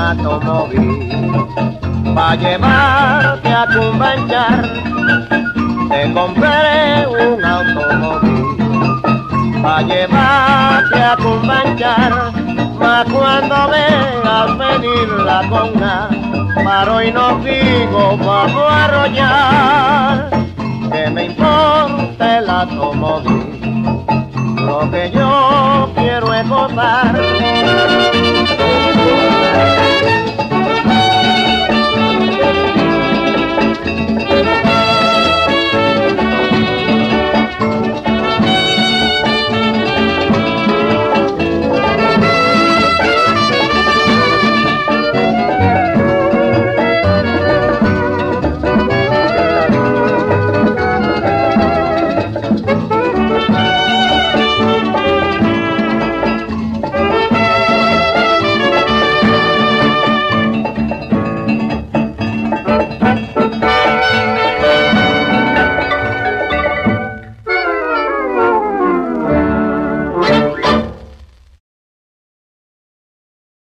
automóvil pa' llevarte a Cumbanchar. Te compré un automóvil pa' llevarte a Cumbanchar, mas cuando veas venir la conga, paro y no digo vamos a arrollar. Que me importa el automóvil, lo que yo quiero es gozar.